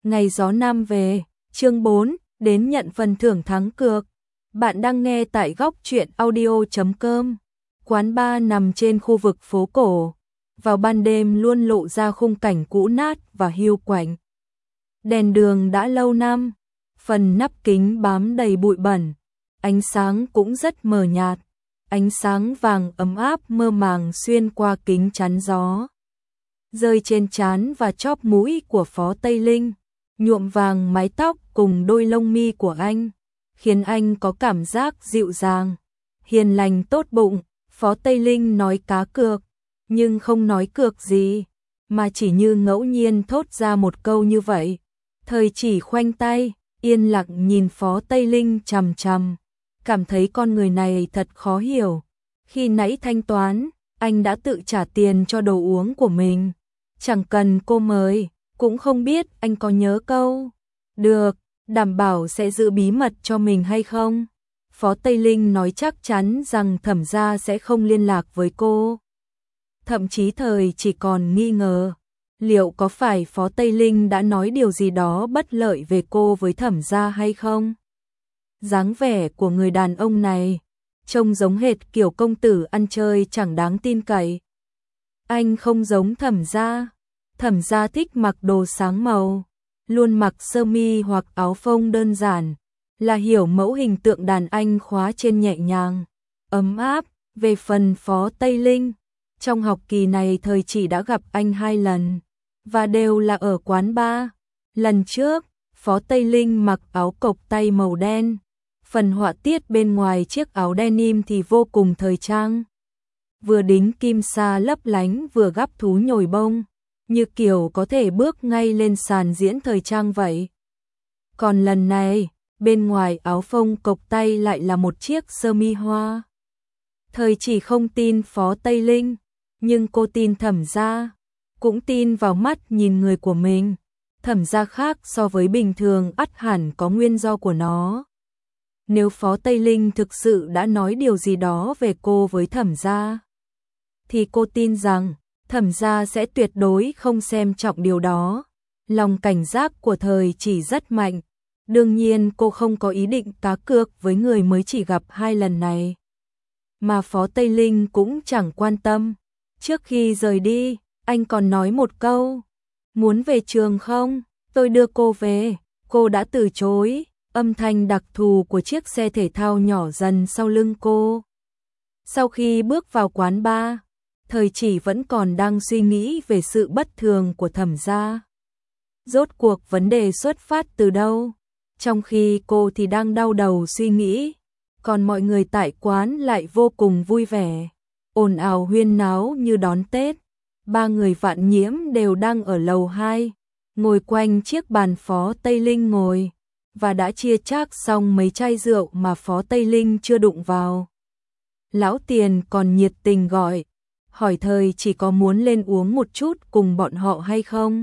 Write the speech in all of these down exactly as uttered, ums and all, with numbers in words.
Ngày gió nam về, chương bốn, đến nhận phần thưởng thắng cược. Bạn đang nghe tại góc truyện audio chấm com. Quán bar nằm trên khu vực phố cổ, vào ban đêm luôn lộ ra khung cảnh cũ nát và hiu quạnh. Đèn đường đã lâu năm, phần nắp kính bám đầy bụi bẩn, ánh sáng cũng rất mờ nhạt, ánh sáng vàng ấm áp mơ màng xuyên qua kính chắn gió, rơi trên trán và chóp mũi của Phó Tây Linh, nhuộm vàng mái tóc cùng đôi lông mi của anh, khiến anh có cảm giác dịu dàng, hiền lành tốt bụng. Phó Tây Linh nói cá cược, nhưng không nói cược gì, mà chỉ như ngẫu nhiên thốt ra một câu như vậy. Thời Chỉ khoanh tay, yên lặng nhìn Phó Tây Linh chằm chằm, cảm thấy con người này thật khó hiểu. Khi nãy thanh toán, anh đã tự trả tiền cho đồ uống của mình, chẳng cần cô mời, cũng không biết anh có nhớ câu được, đảm bảo sẽ giữ bí mật cho mình hay không. Phó Tây Linh nói chắc chắn rằng Thẩm gia sẽ không liên lạc với cô. Thậm chí Thời chỉ còn nghi ngờ, liệu có phải Phó Tây Linh đã nói điều gì đó bất lợi về cô với Thẩm gia hay không? Dáng vẻ của người đàn ông này trông giống hệt kiểu công tử ăn chơi chẳng đáng tin cậy. Anh không giống Thẩm gia. Thẩm gia thích mặc đồ sáng màu, luôn mặc sơ mi hoặc áo phông đơn giản, là hiểu mẫu hình tượng đàn anh khóa trên nhẹ nhàng, ấm áp. Về phần Phó Tây Linh, trong học kỳ này Thời Chỉ đã gặp anh hai lần, và đều là ở quán bar. Lần trước, Phó Tây Linh mặc áo cộc tay màu đen, phần họa tiết bên ngoài chiếc áo denim thì vô cùng thời trang. Vừa đính kim sa lấp lánh vừa gắp thú nhồi bông, như kiểu có thể bước ngay lên sàn diễn thời trang vậy. Còn lần này, bên ngoài áo phông cộc tay lại là một chiếc sơ mi hoa. Thời Chỉ không tin Phó Tây Linh, nhưng cô tin Thẩm gia, cũng tin vào mắt nhìn người của mình. Thẩm gia khác so với bình thường ắt hẳn có nguyên do của nó. Nếu Phó Tây Linh thực sự đã nói điều gì đó về cô với Thẩm gia, thì cô tin rằng Thẩm gia sẽ tuyệt đối không xem trọng điều đó. Lòng cảnh giác của Thời Chỉ rất mạnh. Đương nhiên cô không có ý định cá cược với người mới chỉ gặp hai lần này. Mà Phó Tây Linh cũng chẳng quan tâm. Trước khi rời đi, anh còn nói một câu: muốn về trường không? Tôi đưa cô về. Cô đã từ chối. Âm thanh đặc thù của chiếc xe thể thao nhỏ dần sau lưng cô. Sau khi bước vào quán bar, Thời Chỉ vẫn còn đang suy nghĩ về sự bất thường của Thẩm gia. Rốt cuộc vấn đề xuất phát từ đâu? Trong khi cô thì đang đau đầu suy nghĩ, còn mọi người tại quán lại vô cùng vui vẻ, ồn ào huyên náo như đón Tết. Ba người Vạn Nhiễm đều đang ở lầu hai, ngồi quanh chiếc bàn Phó Tây Linh ngồi, và đã chia chác xong mấy chai rượu mà Phó Tây Linh chưa đụng vào. Lão Tiền còn nhiệt tình gọi, hỏi Thời Chỉ có muốn lên uống một chút cùng bọn họ hay không.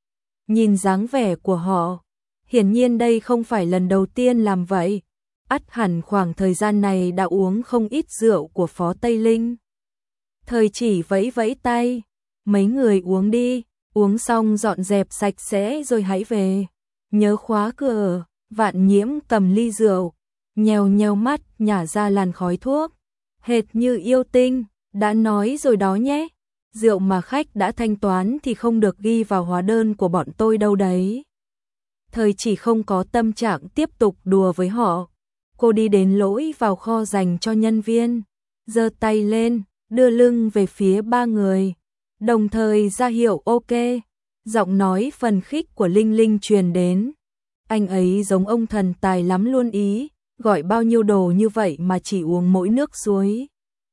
Nhìn dáng vẻ của họ, hiển nhiên đây không phải lần đầu tiên làm vậy. Ắt hẳn khoảng thời gian này đã uống không ít rượu của Phó Tây Linh. Thời Chỉ vẫy vẫy tay, mấy người uống đi, uống xong dọn dẹp sạch sẽ rồi hãy về. Nhớ khóa cửa. Vạn Nhiễm cầm ly rượu, nheo nheo mắt nhả ra làn khói thuốc, hệt như yêu tinh. Đã nói rồi đó nhé, rượu mà khách đã thanh toán thì không được ghi vào hóa đơn của bọn tôi đâu đấy. Thời Chỉ không có tâm trạng tiếp tục đùa với họ. Cô đi đến lối vào kho dành cho nhân viên, giơ tay lên, đưa lưng về phía ba người, đồng thời ra hiệu ok. Giọng nói phần khích của Linh Linh truyền đến. Anh ấy giống ông thần tài lắm luôn ý, gọi bao nhiêu đồ như vậy mà chỉ uống mỗi nước suối.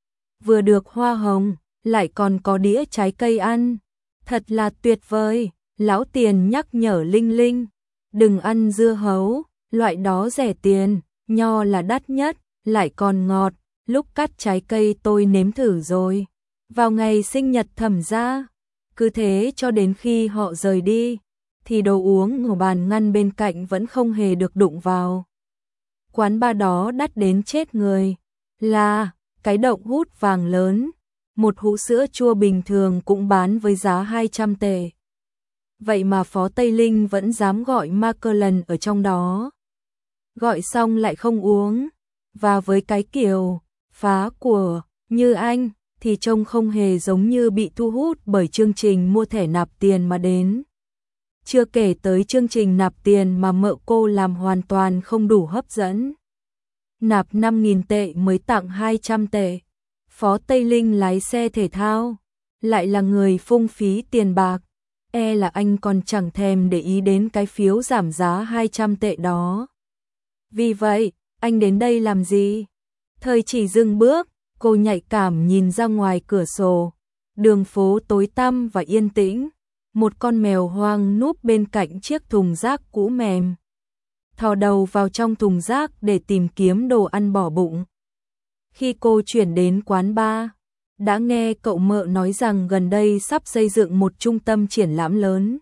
Vừa được hoa hồng, lại còn có đĩa trái cây ăn. Thật là tuyệt vời. Lão Tiền nhắc nhở Linh Linh, đừng ăn dưa hấu, loại đó rẻ tiền, nho là đắt nhất, lại còn ngọt. Lúc cắt trái cây tôi nếm thử rồi, vào ngày sinh nhật Thẩm gia. Cứ thế cho đến khi họ rời đi, thì đồ uống ở bàn ngăn bên cạnh vẫn không hề được đụng vào. Quán bar đó đắt đến chết người, là cái động hút vàng lớn. Một hũ sữa chua bình thường cũng bán với giá hai trăm tệ. vậy mà Phó Tây Linh vẫn dám gọi Macallan ở trong đó. Gọi xong lại không uống, và với cái kiểu phá của như anh thì trông không hề giống như bị thu hút bởi chương trình mua thẻ nạp tiền mà đến. Chưa kể tới chương trình nạp tiền mà mợ cô làm hoàn toàn không đủ hấp dẫn. Nạp năm nghìn tệ mới tặng hai trăm tệ. Phó Tây Linh lái xe thể thao, lại là người phung phí tiền bạc, e là anh còn chẳng thèm để ý đến cái phiếu giảm giá hai trăm tệ đó. Vì vậy, anh đến đây làm gì? Thời chỉ dừng bước, cô nhạy cảm nhìn ra ngoài cửa sổ, đường phố tối tăm và yên tĩnh, một con mèo hoang núp bên cạnh chiếc thùng rác cũ mềm. Thò đầu vào trong thùng rác để tìm kiếm đồ ăn bỏ bụng. Khi cô chuyển đến quán bar, đã nghe cậu mợ nói rằng gần đây sắp xây dựng một trung tâm triển lãm lớn.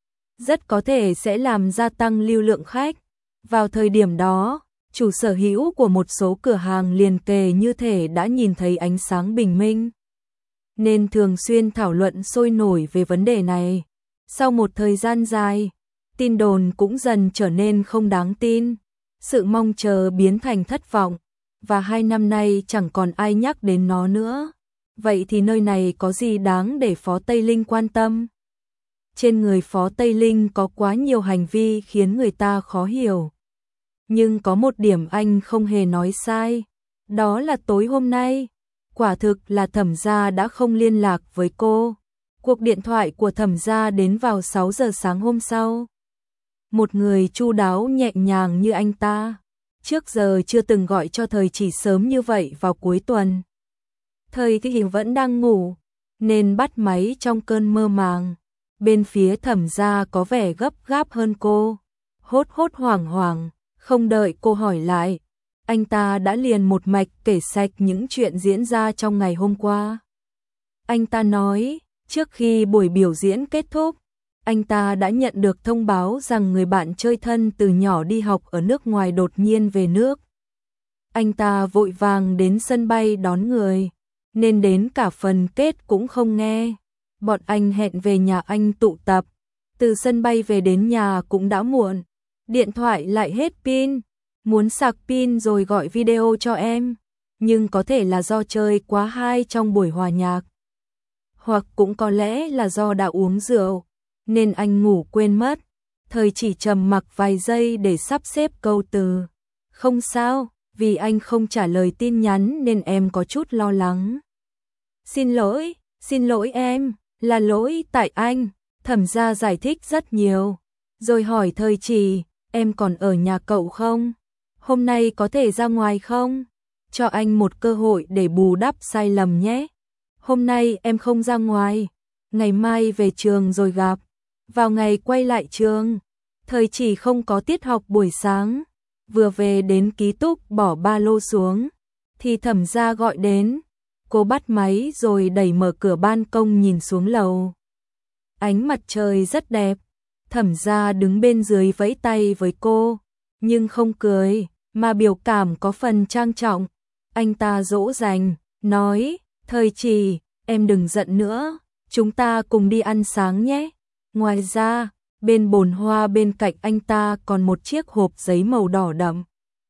Rất có thể sẽ làm gia tăng lưu lượng khách. Vào thời điểm đó, chủ sở hữu của một số cửa hàng liền kề như thể đã nhìn thấy ánh sáng bình minh, nên thường xuyên thảo luận sôi nổi về vấn đề này. Sau một thời gian dài, tin đồn cũng dần trở nên không đáng tin, sự mong chờ biến thành thất vọng, và hai năm nay chẳng còn ai nhắc đến nó nữa. Vậy thì nơi này có gì đáng để Phó Tây Linh quan tâm? Trên người Phó Tây Linh có quá nhiều hành vi khiến người ta khó hiểu. Nhưng có một điểm anh không hề nói sai, đó là tối hôm nay, quả thực là Thẩm gia đã không liên lạc với cô. Cuộc điện thoại của Thẩm gia đến vào sáu giờ sáng hôm sau. Một người chu đáo nhẹ nhàng như anh ta, trước giờ chưa từng gọi cho Thời Chỉ sớm như vậy vào cuối tuần. Thời thì vẫn đang ngủ, nên bắt máy trong cơn mơ màng. Bên phía Thẩm gia có vẻ gấp gáp hơn cô, hốt hốt hoảng hoảng, không đợi cô hỏi lại, anh ta đã liền một mạch kể sạch những chuyện diễn ra trong ngày hôm qua. Anh ta nói, trước khi buổi biểu diễn kết thúc, anh ta đã nhận được thông báo rằng người bạn chơi thân từ nhỏ đi học ở nước ngoài đột nhiên về nước. Anh ta vội vàng đến sân bay đón người, nên đến cả phần kết cũng không nghe. Bọn anh hẹn về nhà anh tụ tập, từ sân bay về đến nhà cũng đã muộn. Điện thoại lại hết pin, muốn sạc pin rồi gọi video cho em, nhưng có thể là do chơi quá hay trong buổi hòa nhạc, hoặc cũng có lẽ là do đã uống rượu, nên anh ngủ quên mất. Thời Chỉ trầm mặc vài giây để sắp xếp câu từ. Không sao, vì anh không trả lời tin nhắn nên em có chút lo lắng. Xin lỗi, xin lỗi em, là lỗi tại anh. Thẩm gia giải thích rất nhiều, rồi hỏi Thời Chỉ, em còn ở nhà cậu không? Hôm nay có thể ra ngoài không? Cho anh một cơ hội để bù đắp sai lầm nhé. Hôm nay em không ra ngoài, ngày mai về trường rồi gặp. Vào ngày quay lại trường, Thời Chỉ không có tiết học buổi sáng, vừa về đến ký túc bỏ ba lô xuống, thì Thẩm gia gọi đến. Cô bắt máy rồi đẩy mở cửa ban công nhìn xuống lầu. Ánh mặt trời rất đẹp, Thẩm gia đứng bên dưới vẫy tay với cô, nhưng không cười, mà biểu cảm có phần trang trọng. Anh ta dỗ dành, nói, Thời Chỉ, em đừng giận nữa, chúng ta cùng đi ăn sáng nhé. Ngoài ra, bên bồn hoa bên cạnh anh ta còn một chiếc hộp giấy màu đỏ đậm.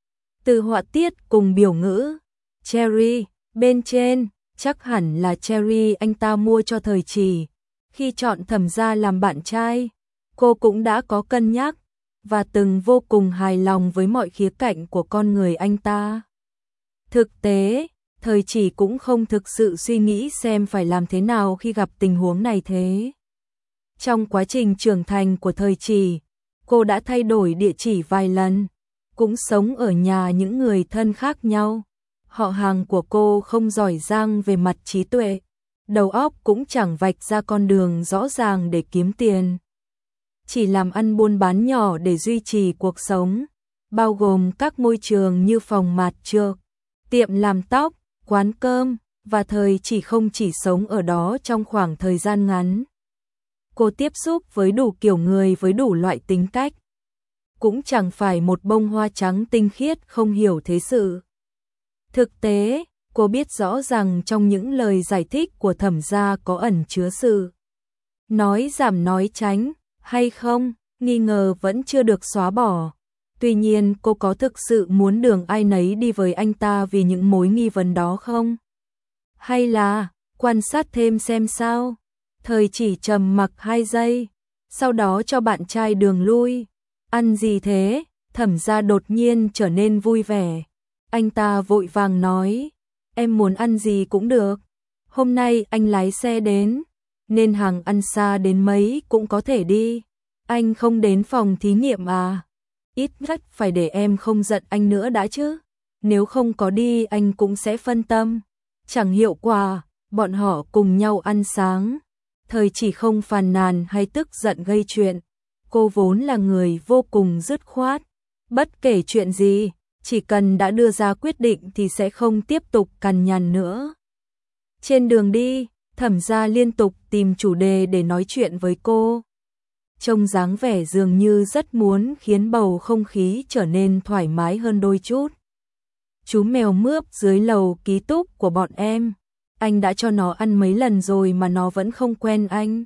Từ họa tiết cùng biểu ngữ, Cherry, bên trên, chắc hẳn là Cherry anh ta mua cho Thời Chỉ. Khi chọn Thẩm gia làm bạn trai, cô cũng đã có cân nhắc, và từng vô cùng hài lòng với mọi khía cạnh của con người anh ta. Thực tế, Thời Chỉ cũng không thực sự suy nghĩ xem phải làm thế nào khi gặp tình huống này thế. Trong quá trình trưởng thành của Thời Chỉ, cô đã thay đổi địa chỉ vài lần, cũng sống ở nhà những người thân khác nhau. Họ hàng của cô không giỏi giang về mặt trí tuệ, đầu óc cũng chẳng vạch ra con đường rõ ràng để kiếm tiền. Chỉ làm ăn buôn bán nhỏ để duy trì cuộc sống, bao gồm các môi trường như phòng mạt trược, tiệm làm tóc, quán cơm, và Thời Chỉ không chỉ sống ở đó trong khoảng thời gian ngắn. Cô tiếp xúc với đủ kiểu người với đủ loại tính cách. Cũng chẳng phải một bông hoa trắng tinh khiết không hiểu thế sự. Thực tế, cô biết rõ rằng trong những lời giải thích của Thẩm gia có ẩn chứa sự nói giảm nói tránh, hay không, nghi ngờ vẫn chưa được xóa bỏ. Tuy nhiên cô có thực sự muốn đường ai nấy đi với anh ta vì những mối nghi vấn đó không? Hay là quan sát thêm xem sao? Thời chỉ trầm mặc hai giây, sau đó cho bạn trai đường lui. Ăn gì thế? Thẩm Gia đột nhiên trở nên vui vẻ. Anh ta vội vàng nói, em muốn ăn gì cũng được. Hôm nay anh lái xe đến, nên hàng ăn xa đến mấy cũng có thể đi. Anh không đến phòng thí nghiệm à? Ít nhất phải để em không giận anh nữa đã chứ. Nếu không có đi anh cũng sẽ phân tâm. Chẳng hiệu quả, bọn họ cùng nhau ăn sáng. Thời chỉ không phàn nàn hay tức giận gây chuyện. Cô vốn là người vô cùng dứt khoát. Bất kể chuyện gì, chỉ cần đã đưa ra quyết định thì sẽ không tiếp tục cằn nhằn nữa. Trên đường đi, Thẩm Gia liên tục tìm chủ đề để nói chuyện với cô. Trông dáng vẻ dường như rất muốn khiến bầu không khí trở nên thoải mái hơn đôi chút. Chú mèo mướp dưới lầu ký túc của bọn em, anh đã cho nó ăn mấy lần rồi mà nó vẫn không quen anh.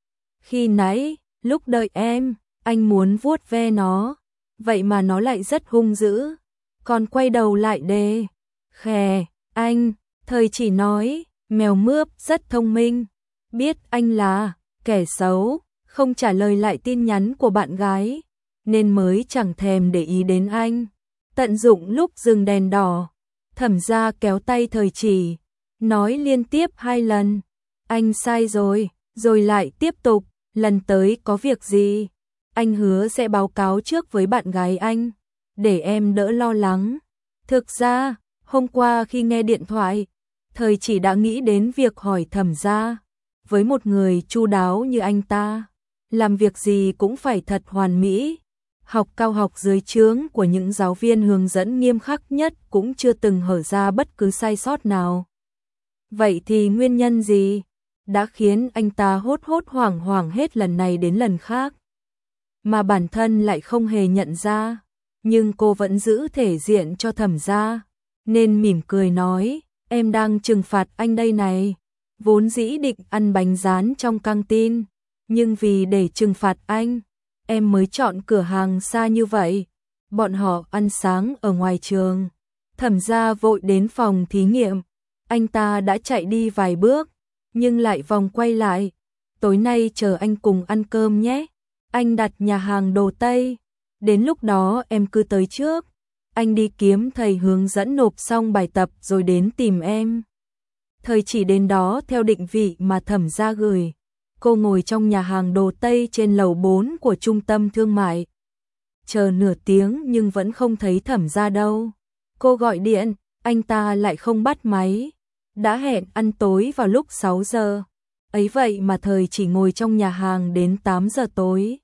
Khi nãy, lúc đợi em, anh muốn vuốt ve nó, vậy mà nó lại rất hung dữ, còn quay đầu lại đề. Khè, anh, Thời chỉ nói, mèo mướp rất thông minh, biết anh là kẻ xấu, không trả lời lại tin nhắn của bạn gái, nên mới chẳng thèm để ý đến anh. Tận dụng lúc dừng đèn đỏ, Thẩm Gia kéo tay Thời chỉ, nói liên tiếp hai lần, anh sai rồi, rồi lại tiếp tục, lần tới có việc gì, anh hứa sẽ báo cáo trước với bạn gái anh, để em đỡ lo lắng. Thực ra, hôm qua khi nghe điện thoại, Thời chỉ đã nghĩ đến việc hỏi Thẩm Gia, với một người chu đáo như anh ta, làm việc gì cũng phải thật hoàn mỹ. Học cao học dưới trướng của những giáo viên hướng dẫn nghiêm khắc nhất cũng chưa từng hở ra bất cứ sai sót nào. Vậy thì nguyên nhân gì đã khiến anh ta hốt hốt hoảng hoảng hết lần này đến lần khác, mà bản thân lại không hề nhận ra? Nhưng cô vẫn giữ thể diện cho Thẩm Gia, nên mỉm cười nói, em đang trừng phạt anh đây này. Vốn dĩ định ăn bánh rán trong căng tin, nhưng vì để trừng phạt anh, em mới chọn cửa hàng xa như vậy. Bọn họ ăn sáng ở ngoài trường. Thẩm Gia vội đến phòng thí nghiệm. Anh ta đã chạy đi vài bước, nhưng lại vòng quay lại. Tối nay chờ anh cùng ăn cơm nhé. Anh đặt nhà hàng đồ Tây. Đến lúc đó em cứ tới trước. Anh đi kiếm thầy hướng dẫn nộp xong bài tập rồi đến tìm em. Thời chỉ đến đó theo định vị mà Thẩm Gia gửi. Cô ngồi trong nhà hàng đồ Tây trên lầu bốn của trung tâm thương mại. Chờ nửa tiếng nhưng vẫn không thấy Thẩm Gia đâu. Cô gọi điện, anh ta lại không bắt máy. Đã hẹn ăn tối vào lúc sáu giờ. Ấy vậy mà Thời chỉ ngồi trong nhà hàng đến tám giờ tối.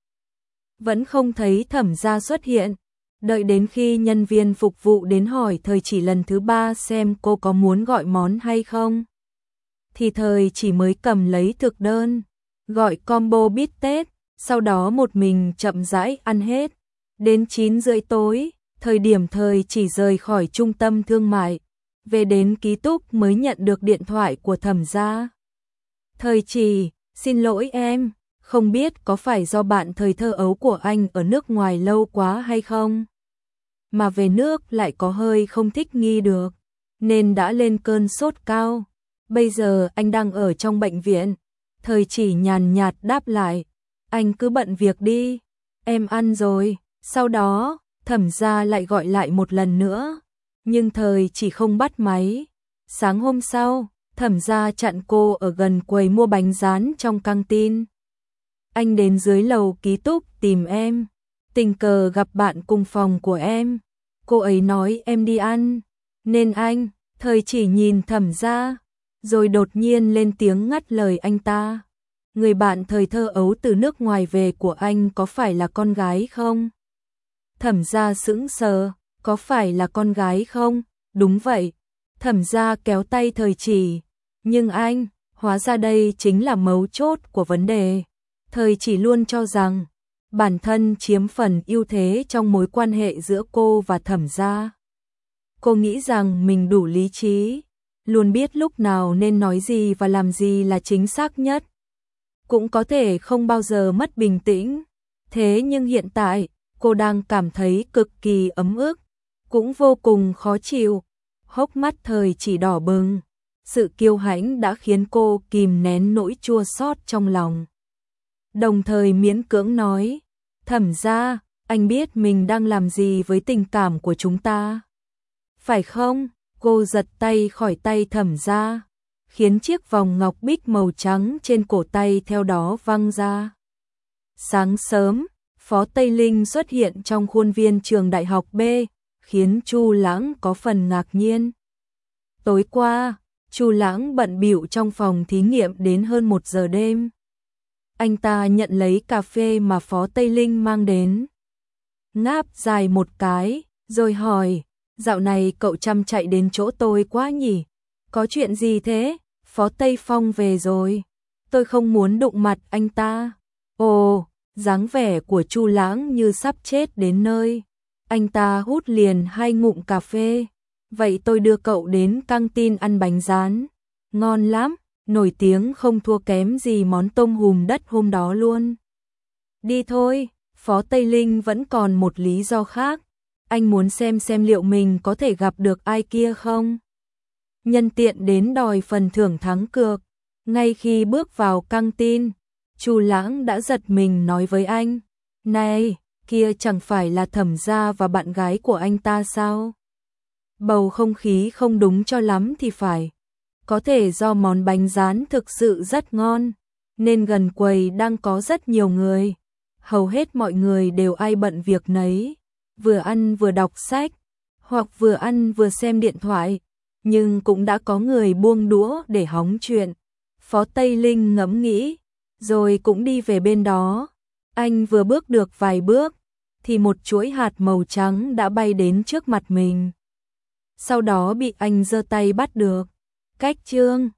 Vẫn không thấy Thẩm Gia xuất hiện. Đợi đến khi nhân viên phục vụ đến hỏi Thời chỉ lần thứ ba xem cô có muốn gọi món hay không, thì Thời chỉ mới cầm lấy thực đơn, gọi combo bít tết, sau đó một mình chậm rãi ăn hết. Đến chín rưỡi tối, thời điểm Thời chỉ rời khỏi trung tâm thương mại, về đến ký túc mới nhận được điện thoại của Thẩm Gia. Thời chỉ, xin lỗi em, không biết có phải do bạn thời thơ ấu của anh ở nước ngoài lâu quá hay không, mà về nước lại có hơi không thích nghi được, nên đã lên cơn sốt cao. Bây giờ anh đang ở trong bệnh viện. Thời chỉ nhàn nhạt đáp lại, anh cứ bận việc đi, em ăn rồi. Sau đó, Thẩm Gia lại gọi lại một lần nữa, nhưng Thời chỉ không bắt máy. Sáng hôm sau, Thẩm Gia chặn cô ở gần quầy mua bánh rán trong căng tin. Anh đến dưới lầu ký túc tìm em, tình cờ gặp bạn cùng phòng của em. Cô ấy nói em đi ăn, nên anh, Thời chỉ nhìn Thẩm Gia, rồi đột nhiên lên tiếng ngắt lời anh ta. Người bạn thời thơ ấu từ nước ngoài về của anh có phải là con gái không? Thẩm Gia sững sờ, có phải là con gái không? Đúng vậy. Thẩm Gia kéo tay Thời chỉ. Nhưng anh, hóa ra đây chính là mấu chốt của vấn đề. Thời chỉ luôn cho rằng bản thân chiếm phần ưu thế trong mối quan hệ giữa cô và Thẩm Gia. Cô nghĩ rằng mình đủ lý trí, luôn biết lúc nào nên nói gì và làm gì là chính xác nhất. cũng có thể không bao giờ mất bình tĩnh. Thế nhưng hiện tại, cô đang cảm thấy cực kỳ ấm ức, cũng vô cùng khó chịu, hốc mắt thời chỉ đỏ bừng. Sự kiêu hãnh đã khiến cô kìm nén nỗi chua xót trong lòng. Đồng thời miễn cưỡng nói, Thẩm gia, anh biết mình đang làm gì với tình cảm của chúng ta. Phải không? Cô giật tay khỏi tay Thẩm gia, khiến chiếc vòng ngọc bích màu trắng trên cổ tay theo đó văng ra. Sáng sớm, Phó Tây Linh xuất hiện trong khuôn viên trường đại học B, khiến Chu Lãng có phần ngạc nhiên. Tối qua, Chu Lãng bận bịu trong phòng thí nghiệm đến hơn một giờ đêm. Anh ta nhận lấy cà phê mà Phó Tây Linh mang đến. Ngáp dài một cái, rồi hỏi, dạo này cậu chăm chạy đến chỗ tôi quá nhỉ? Có chuyện gì thế? Phó Tây Phong về rồi. Tôi không muốn đụng mặt anh ta. Ồ, dáng vẻ của Chu Lãng như sắp chết đến nơi. Anh ta hút liền hai ngụm cà phê. Vậy tôi đưa cậu đến căng tin ăn bánh rán. Ngon lắm, nổi tiếng không thua kém gì món tôm hùm đất hôm đó luôn. Đi thôi, Phó Tây Linh vẫn còn một lý do khác. Anh muốn xem xem liệu mình có thể gặp được ai kia không. Nhân tiện đến đòi phần thưởng thắng cược. Ngay khi bước vào căng tin, Chu Lãng đã giật mình nói với anh, này, kia chẳng phải là Thẩm gia và bạn gái của anh ta sao? Bầu không khí không đúng cho lắm thì phải. Có thể do món bánh rán thực sự rất ngon, nên gần quầy đang có rất nhiều người. Hầu hết mọi người đều ai bận việc nấy, vừa ăn vừa đọc sách, hoặc vừa ăn vừa xem điện thoại, nhưng cũng đã có người buông đũa để hóng chuyện. Phó Tây Linh ngẫm nghĩ, rồi cũng đi về bên đó. Anh vừa bước được vài bước, thì một chuỗi hạt màu trắng đã bay đến trước mặt mình. Sau đó bị anh giơ tay bắt được. Cách chương